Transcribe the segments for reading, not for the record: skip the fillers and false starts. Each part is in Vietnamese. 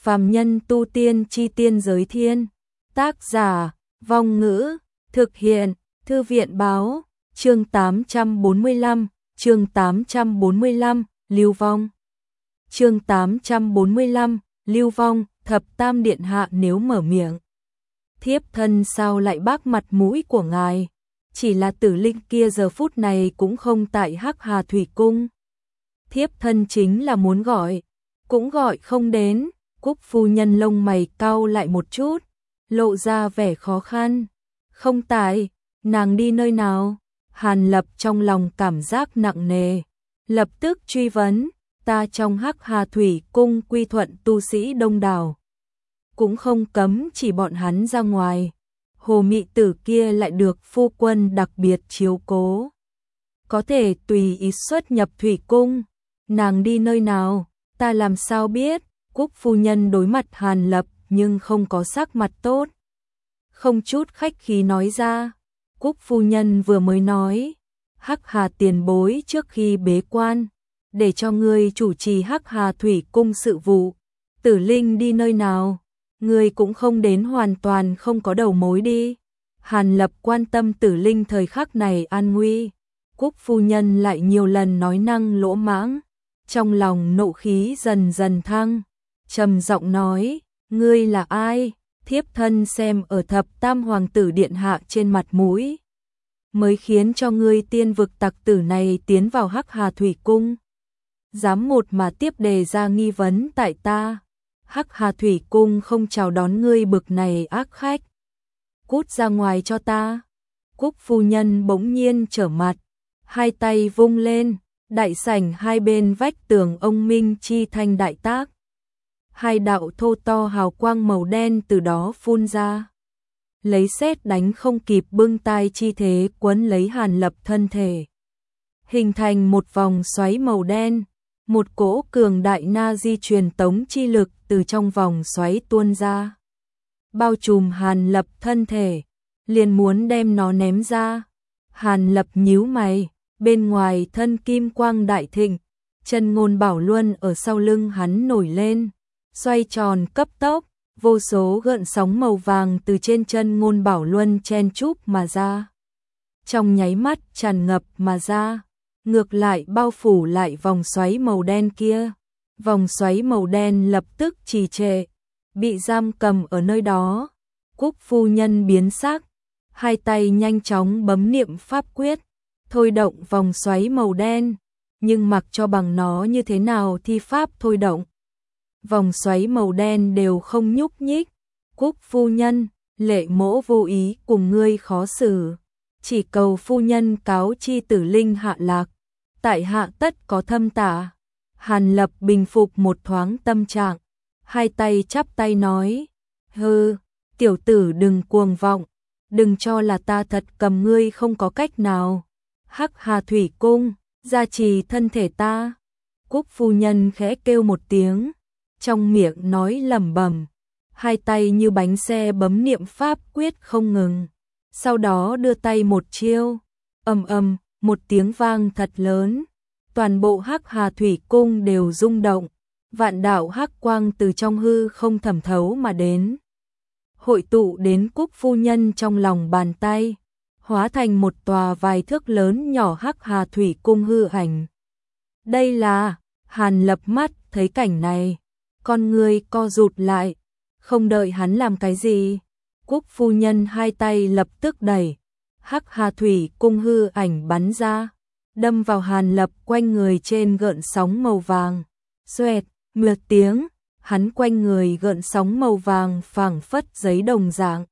Phàm nhân tu tiên chi tiên giới thiên. Tác giả, Vong Ngữ, thực hiện, Thư viện báo, chương 845, Lưu Vong. Chương 845, Lưu Vong, Thập Tam Điện Hạ nếu mở miệng. Thiếp thân sao lại bác mặt mũi của ngài? Chỉ là Tử Linh kia giờ phút này cũng không tại Hắc Hà Thủy Cung. Thiếp thân chính là muốn gọi, cũng gọi không đến. Cúc phu nhân lông mày cau lại một chút, lộ ra vẻ khó khăn. Không tại, nàng đi nơi nào? Hàn Lập trong lòng cảm giác nặng nề, lập tức truy vấn. Ta trong Hắc Hà Thủy Cung quy thuận tu sĩ đông đảo, cũng không cấm chỉ bọn hắn ra ngoài. Hồ mị tử kia lại được phu quân đặc biệt chiếu cố, có thể tùy ý xuất nhập thủy cung. Nàng đi nơi nào, ta làm sao biết? Cúc phu nhân đối mặt Hàn Lập nhưng không có sắc mặt tốt, không chút khách khí nói ra. Cúc phu nhân vừa mới nói, Hắc Hà tiền bối trước khi bế quan, để cho ngươi chủ trì Hắc Hà Thủy Cung sự vụ. Tử Linh đi nơi nào? Ngươi cũng không đến hoàn toàn không có đầu mối đi. Hàn Lập quan tâm Tử Linh thời khắc này an nguy. Cúc phu nhân lại nhiều lần nói năng lỗ mãng, trong lòng nộ khí dần dần thăng, trầm giọng nói, ngươi là ai? Thiếp thân xem ở Thập Tam Hoàng tử điện hạ trên mặt mũi, mới khiến cho ngươi tiên vực tặc tử này tiến vào Hắc Hà Thủy Cung. Dám một mà tiếp đề ra nghi vấn tại ta. Hắc Hà Thủy Cung không chào đón ngươi bực này ác khách. Cút ra ngoài cho ta. Cúc phu nhân bỗng nhiên trở mặt, hai tay vung lên, đại sảnh hai bên vách tường ông minh chi thanh đại tác. Hai đạo thô to hào quang màu đen từ đó phun ra, lấy sét đánh không kịp bưng tai chi thế quấn lấy Hàn Lập thân thể, hình thành một vòng xoáy màu đen. Một cỗ cường đại na di truyền tống chi lực từ trong vòng xoáy tuôn ra, bao trùm Hàn Lập thân thể, liền muốn đem nó ném ra. Hàn Lập nhíu mày, bên ngoài thân kim quang đại thịnh, chân ngôn bảo luân ở sau lưng hắn nổi lên, xoay tròn cấp tốc, vô số gợn sóng màu vàng từ trên chân ngôn bảo luân chen chúc mà ra, trong nháy mắt tràn ngập mà ra, ngược lại bao phủ lại vòng xoáy màu đen kia. Vòng xoáy màu đen lập tức trì trệ, bị giam cầm ở nơi đó. Cúc phu nhân biến sắc, hai tay nhanh chóng bấm niệm pháp quyết, thôi động vòng xoáy màu đen, nhưng mặc cho bằng nó như thế nào thi pháp thôi động, vòng xoáy màu đen đều không nhúc nhích. Cúc phu nhân, lệ mỗ vô ý cùng ngươi khó xử, chỉ cầu phu nhân cáo chi Tử Linh hạ lạc, tại hạ tất có thâm tả. Hàn Lập bình phục một thoáng tâm trạng, hai tay chắp tay nói, hừ, tiểu tử đừng cuồng vọng, đừng cho là ta thật cầm ngươi không có cách nào. Hắc Hà Thủy Cung, gia trì thân thể ta. Cúc phu nhân khẽ kêu một tiếng, trong miệng nói lẩm bẩm, hai tay như bánh xe bấm niệm pháp quyết không ngừng, sau đó đưa tay một chiêu, ầm ầm, một tiếng vang thật lớn. Toàn bộ Hắc Hà Thủy Cung đều rung động, vạn đạo hắc quang từ trong hư không thẩm thấu mà đến, hội tụ đến Cúc phu nhân trong lòng bàn tay, hóa thành một tòa vài thước lớn nhỏ Hắc Hà Thủy Cung hư ảnh. Đây là, Hàn Lập mắt thấy cảnh này, con người co rụt lại, không đợi hắn làm cái gì, Cúc phu nhân hai tay lập tức đẩy, Hắc Hà Thủy Cung hư ảnh bắn ra, đâm vào Hàn Lập quanh người trên gợn sóng màu vàng. Xoẹt, một tiếng, hắn quanh người gợn sóng màu vàng phảng phất giấy đồng dạng,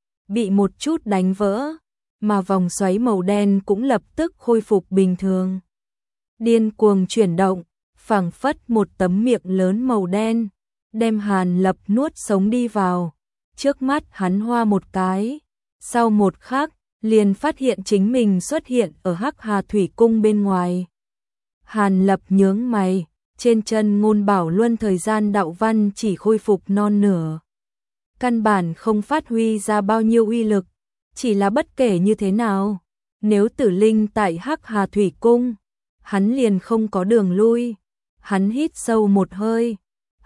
bị một chút đánh vỡ, mà vòng xoáy màu đen cũng lập tức khôi phục bình thường. Điên cuồng chuyển động, phảng phất một tấm miệng lớn màu đen, đem Hàn Lập nuốt sống đi vào. Trước mắt hắn hoa một cái, sau một khắc, liền phát hiện chính mình xuất hiện ở Hắc Hà Thủy Cung bên ngoài. Hàn Lập nhướng mày, trên chân ngôn bảo luân thời gian đạo văn chỉ khôi phục non nửa, căn bản không phát huy ra bao nhiêu uy lực. Chỉ là bất kể như thế nào, nếu Tử Linh tại Hắc Hà Thủy Cung, hắn liền không có đường lui. Hắn hít sâu một hơi,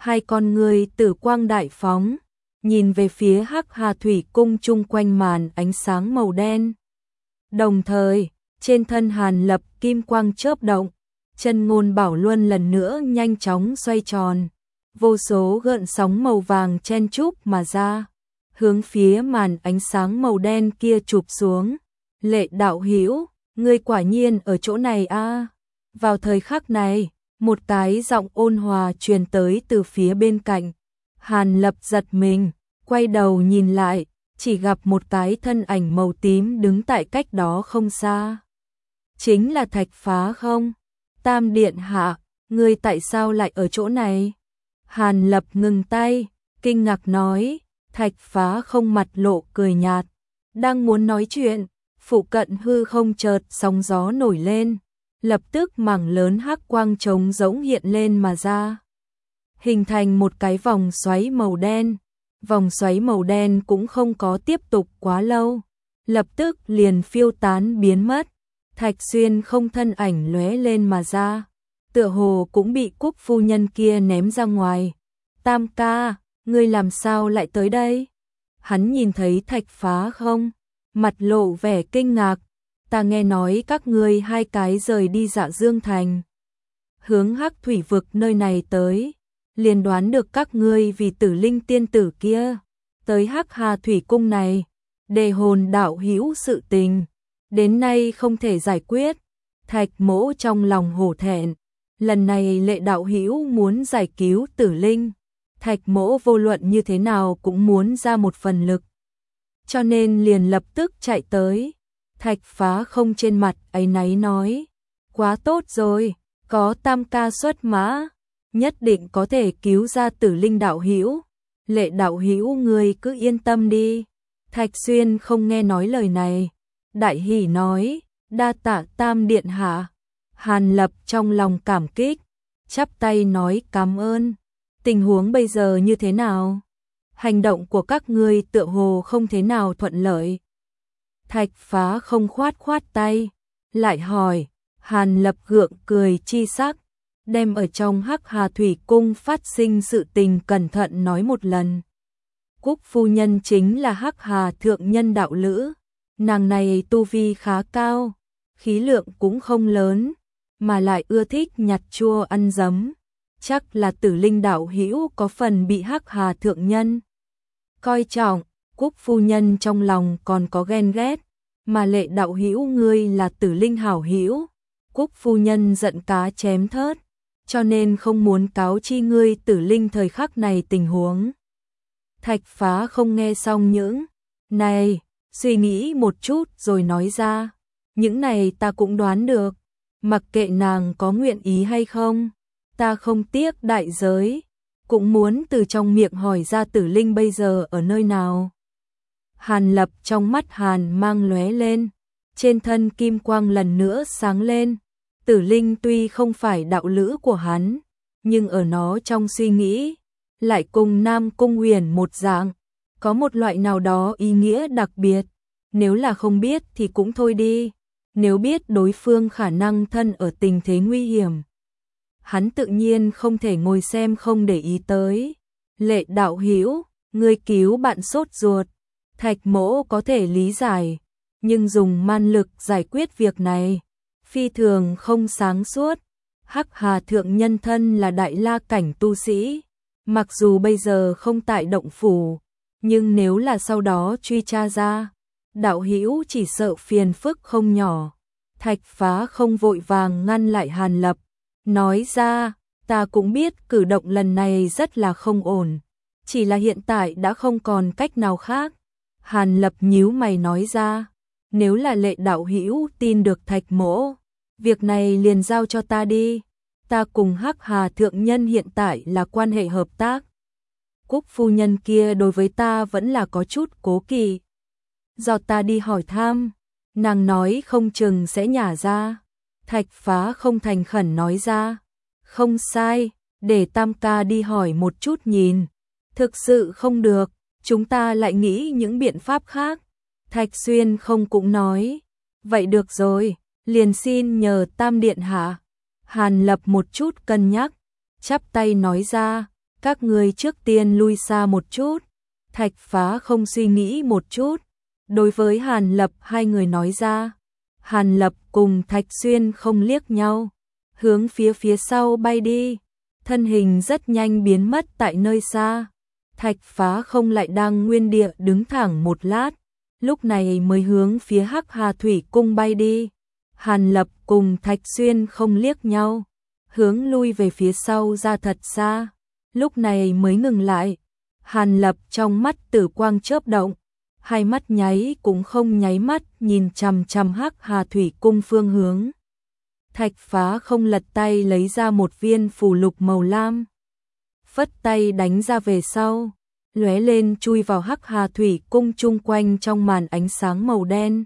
Hai con người tử quang đại phóng, nhìn về phía Hắc Hà Thủy Cung chung quanh màn ánh sáng màu đen. Đồng thời, trên thân Hàn Lập kim quang chớp động, chân ngôn bảo luân lần nữa nhanh chóng xoay tròn, vô số gợn sóng màu vàng chen chúc mà ra, hướng phía màn ánh sáng màu đen kia chụp xuống. Lệ đạo hữu, ngươi quả nhiên ở chỗ này a. Vào thời khắc này, một cái giọng ôn hòa truyền tới từ phía bên cạnh. Hàn Lập giật mình, quay đầu nhìn lại, chỉ gặp một cái thân ảnh màu tím đứng tại cách đó không xa. Chính là Thạch Phá không? Tam điện hạ, ngươi tại sao lại ở chỗ này? Hàn Lập ngừng tay, kinh ngạc nói. Thạch Phá không mặt lộ cười nhạt, đang muốn nói chuyện, phụ cận hư không chợt sóng gió nổi lên, lập tức mảng lớn hắc quang trống rỗng hiện lên mà ra, hình thành một cái vòng xoáy màu đen. Vòng xoáy màu đen cũng không có tiếp tục quá lâu, lập tức liền phiêu tán biến mất. Thạch Xuyên không thân ảnh lóe lên mà ra, tựa hồ cũng bị Cúc phu nhân kia ném ra ngoài. Tam ca, ngươi làm sao lại tới đây? Hắn nhìn thấy Thạch Phá không, mặt lộ vẻ kinh ngạc. Ta nghe nói các ngươi hai cái rời đi Dạ Dương Thành, hướng Hắc Thủy vực nơi này tới, liền đoán được các ngươi vì Tử Linh tiên tử kia tới Hắc Hà Thủy cung này, đề hồn đạo hữu sự tình, đến nay không thể giải quyết. Thạch Mỗ trong lòng hổ thẹn, lần này Lệ đạo hữu muốn giải cứu Tử Linh, Thạch Mỗ vô luận như thế nào cũng muốn ra một phần lực, cho nên liền lập tức chạy tới. Thạch Phá không trên mặt áy náy nói, quá tốt rồi, có Tam ca xuất mã, nhất định có thể cứu ra Tử Linh đạo hữu. Lệ đạo hữu ngươi cứ yên tâm đi. Thạch Xuyên không nghe nói lời này, đại hỉ nói, đa tạ Tam điện hạ. Hàn Lập trong lòng cảm kích, chắp tay nói cảm ơn. Tình huống bây giờ như thế nào? Hành động của các ngươi tựa hồ không thế nào thuận lợi. Thạch Phá không khoát khoát tay, lại hỏi. Hàn Lập gượng cười chi sắc, đem ở trong Hắc Hà Thủy cung phát sinh sự tình cẩn thận nói một lần. Cúc phu nhân chính là Hắc Hà thượng nhân đạo lữ, nàng này tu vi khá cao, khí lượng cũng không lớn, mà lại ưa thích nhặt chua ăn giấm, chắc là Tử Linh đạo hữu có phần bị Hắc Hà thượng nhân coi trọng. Cúc phu nhân trong lòng còn có ghen ghét, mà Lệ đạo hữu ngươi là Tử Linh hảo hữu, Cúc phu nhân giận cá chém thớt, cho nên không muốn cáo chi ngươi Tử Linh thời khắc này tình huống. Thạch Phá không nghe xong những này, suy nghĩ một chút rồi nói ra, những này ta cũng đoán được, mặc kệ nàng có nguyện ý hay không, ta không tiếc đại giới, cũng muốn từ trong miệng hỏi ra Tử Linh bây giờ ở nơi nào. Hàn Lập trong mắt Hàn mang lóe lên, trên thân kim quang lần nữa sáng lên. Tử Linh tuy không phải đạo lữ của hắn, nhưng ở nó trong suy nghĩ, lại cùng Nam Cung Huyền một dạng, có một loại nào đó ý nghĩa đặc biệt. Nếu là không biết thì cũng thôi đi, nếu biết đối phương khả năng thân ở tình thế nguy hiểm, hắn tự nhiên không thể ngồi xem không để ý tới. Lệ đạo hữu, ngươi cứu bạn sốt ruột, Thạch Mỗ có thể lý giải, nhưng dùng man lực giải quyết việc này phi thường không sáng suốt. Hắc Hà thượng nhân thân là đại la cảnh tu sĩ, mặc dù bây giờ không tại động phủ, nhưng nếu là sau đó truy tra ra, đạo hữu chỉ sợ phiền phức không nhỏ. Thạch Phá không vội vàng ngăn lại Hàn Lập, nói ra, ta cũng biết cử động lần này rất là không ổn, chỉ là hiện tại đã không còn cách nào khác. Hàn Lập nhíu mày nói ra, nếu là Lệ đạo hữu tin được Thạch Mỗ, việc này liền giao cho ta đi, ta cùng Hắc Hà thượng nhân hiện tại là quan hệ hợp tác. Cúc phu nhân kia đối với ta vẫn là có chút cố kỵ, do ta đi hỏi thăm, nàng nói không chừng sẽ nhả ra. Thạch Phá không thành khẩn nói ra, không sai, để Tam ca đi hỏi một chút nhìn, thực sự không được, chúng ta lại nghĩ những biện pháp khác. Thạch Xuyên không cũng nói, vậy được rồi, liền xin nhờ Tam điện hạ. Hàn Lập một chút cân nhắc, chắp tay nói ra, Các ngươi trước tiên lui xa một chút. Thạch Phá không suy nghĩ một chút, đối với Hàn Lập hai người nói ra. Hàn Lập cùng Thạch Xuyên không liếc nhau, hướng phía sau bay đi, thân hình rất nhanh biến mất tại nơi xa. Thạch Phá không lại đang nguyên địa đứng thẳng một lát, lúc này mới hướng phía Hắc Hà Thủy Cung bay đi. Hàn Lập cùng Thạch Xuyên không liếc nhau, hướng lui về phía sau ra thật xa, lúc này mới ngừng lại. Hàn Lập trong mắt tử quang chớp động, hai mắt nháy cũng không nháy mắt nhìn chằm chằm Hắc Hà Thủy Cung phương hướng. Thạch Phá không lật tay lấy ra một viên phù lục màu lam, phất tay đánh ra về sau, lóe lên chui vào Hắc Hà Thủy Cung chung quanh trong màn ánh sáng màu đen.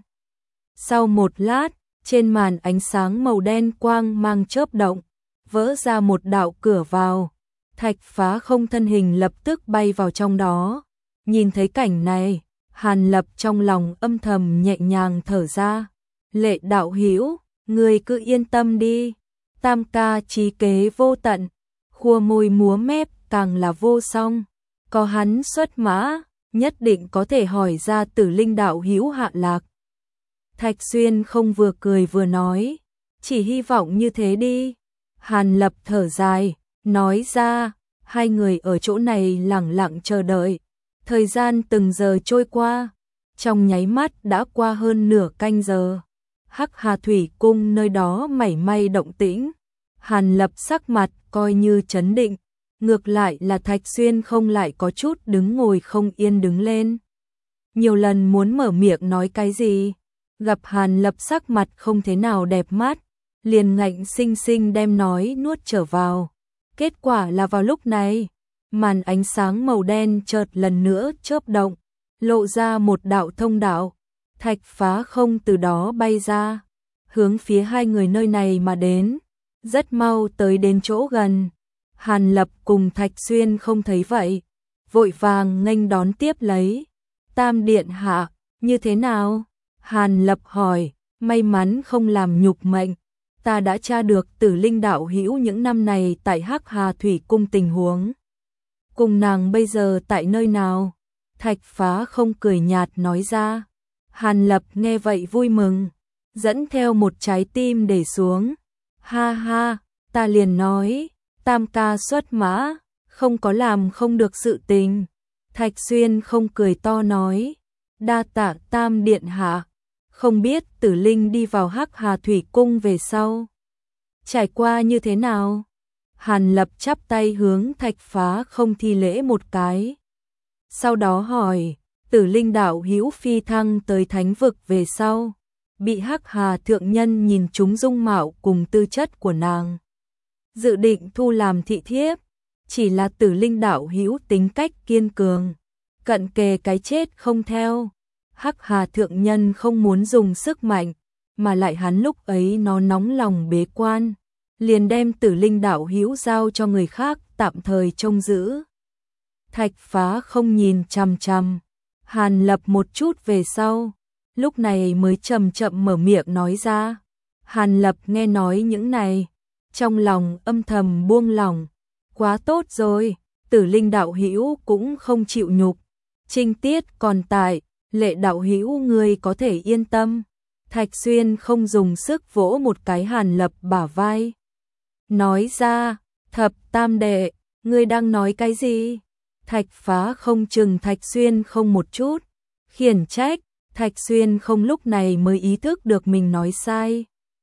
Sau một lát, trên màn ánh sáng màu đen quang mang chớp động, vỡ ra một đạo cửa vào. Thạch Phá không thân hình lập tức bay vào trong đó. Nhìn thấy cảnh này, Hàn Lập trong lòng âm thầm nhẹ nhàng thở ra. Lệ đạo hữu, ngươi cứ yên tâm đi. Tam ca trí kế vô tận, khua môi múa mép càng là vô song. Có hắn xuất mã, nhất định có thể hỏi ra Tử Linh đạo hữu hạ lạc. Thạch Xuyên không vừa cười vừa nói, chỉ hy vọng như thế đi. Hàn Lập thở dài, nói ra, hai người ở chỗ này lẳng lặng chờ đợi. Thời gian từng giờ trôi qua, trong nháy mắt đã qua hơn nửa canh giờ. Hắc Hà Thủy Cung nơi đó mảy may động tĩnh. Hàn Lập sắc mặt coi như trấn định, ngược lại là Thạch Xuyên không lại có chút đứng ngồi không yên đứng lên. Nhiều lần muốn mở miệng nói cái gì, gặp Hàn Lập sắc mặt không thế nào đẹp mắt, liền ngạnh sinh sinh đem nói nuốt trở vào. Kết quả là vào lúc này, màn ánh sáng màu đen chợt lần nữa chớp động, lộ ra một đạo thông đạo. Thạch Phá không từ đó bay ra, hướng phía hai người nơi này mà đến, rất mau tới đến chỗ gần. Hàn Lập cùng Thạch Xuyên không thấy vậy, vội vàng nghênh đón tiếp lấy. Tam điện hạ, như thế nào? Hàn Lập hỏi, may mắn không làm nhục mệnh. Ta đã tra được Tử Linh đạo hữu những năm này tại Hắc Hà Thủy Cung tình huống. Cùng nàng bây giờ tại nơi nào? Thạch Phá không cười nhạt nói ra. Hàn Lập nghe vậy vui mừng, dẫn theo một trái tim để xuống. Ha ha, ta liền nói, Tam ca xuất mã, không có làm không được sự tình. Thạch Xuyên không cười to nói, đa tạ Tam điện hạ. Không biết Tử Linh đi vào Hắc Hà Thủy Cung về sau trải qua như thế nào? Hàn Lập chắp tay hướng Thạch Phá không thi lễ một cái. Sau đó hỏi, Tử Linh đạo hữu phi thăng tới thánh vực về sau, bị Hắc Hà thượng nhân nhìn trúng dung mạo cùng tư chất của nàng, dự định thu làm thị thiếp, chỉ là Tử Linh đạo hữu tính cách kiên cường, cận kề cái chết không theo. Hắc Hà thượng nhân không muốn dùng sức mạnh, mà lại hắn lúc ấy nó nóng lòng bế quan, liền đem Tử Linh đạo hữu giao cho người khác tạm thời trông giữ. Thạch Phá không nhìn chằm chằm Hàn Lập một chút về sau, lúc này mới chậm chậm mở miệng nói ra. Hàn Lập nghe nói những này, trong lòng âm thầm buông lỏng, quá tốt rồi, Tử Linh đạo hữu cũng không chịu nhục, trinh tiết còn tại, Lệ đạo hữu ngươi có thể yên tâm. Thạch Xuyên không dùng sức vỗ một cái Hàn Lập bả vai, nói ra, Thập Tam đệ, ngươi đang nói cái gì? Thạch Phá không chừng Thạch Xuyên không một chút, khiển trách. Thạch Xuyên không lúc này mới ý thức được mình nói sai,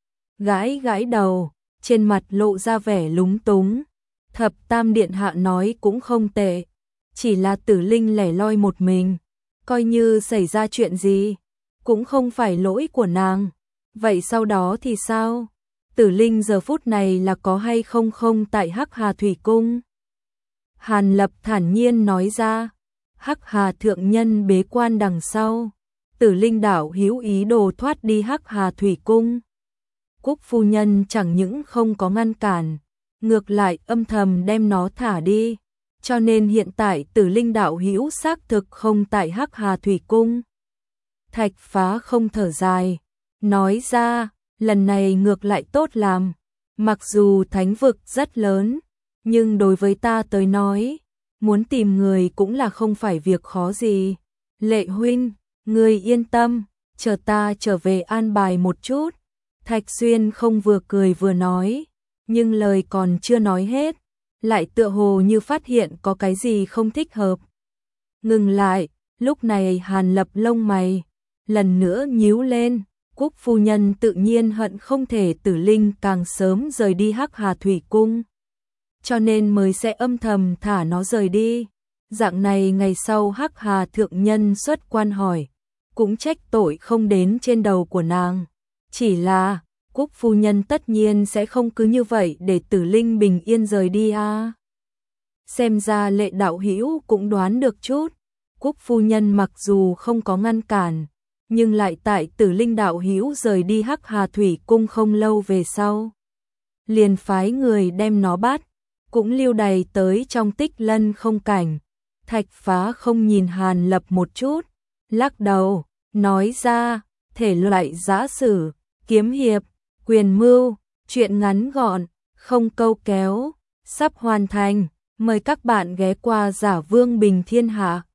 gãi gãi đầu, trên mặt lộ ra vẻ lúng túng. Thập Tam điện hạ nói cũng không tệ, chỉ là Tử Linh lẻ loi một mình, coi như xảy ra chuyện gì cũng không phải lỗi của nàng. Vậy sau đó thì sao? Tử Linh giờ phút này là có hay không không tại Hắc Hà Thủy Cung? Hàn Lập thản nhiên nói ra, Hắc Hà thượng nhân bế quan đằng sau, Tử Linh đạo hữu ý đồ thoát đi Hắc Hà Thủy Cung. Cúc phu nhân chẳng những không có ngăn cản, ngược lại âm thầm đem nó thả đi, cho nên hiện tại Tử Linh đạo hữu xác thực không tại Hắc Hà Thủy Cung. Thạch Phá không thở dài, nói ra, lần này ngược lại tốt làm, mặc dù thánh vực rất lớn, nhưng đối với ta tới nói, muốn tìm người cũng là không phải việc khó gì. Lệ huynh, người yên tâm, chờ ta trở về an bài một chút. Thạch Xuyên không vừa cười vừa nói, nhưng lời còn chưa nói hết, lại tựa hồ như phát hiện có cái gì không thích hợp. Ngừng lại, lúc này Hàn Lập lông mày lần nữa nhíu lên, Quốc phu nhân tự nhiên hận không thể Tử Linh càng sớm rời đi Hắc Hà Thủy Cung, cho nên mới sẽ âm thầm thả nó rời đi. Dạng này ngày sau Hắc Hà thượng nhân xuất quan hỏi, cũng trách tội không đến trên đầu của nàng. Chỉ là, Quốc phu nhân tất nhiên sẽ không cứ như vậy để Tử Linh bình yên rời đi à. Xem ra Lệ đạo hữu cũng đoán được chút. Quốc phu nhân mặc dù không có ngăn cản, nhưng lại tại Tử Linh đạo hữu rời đi Hắc Hà Thủy Cung không lâu về sau, liền phái người đem nó bắt, cũng lưu đày tới trong Tích Lân không cảnh. Thạch Phá không nhìn Hàn Lập một chút, lắc đầu, nói ra, thể loại giã sử, kiếm hiệp, quyền mưu, chuyện ngắn gọn, không câu kéo, sắp hoàn thành, mời các bạn ghé qua Giả Vương Bình Thiên Hạ.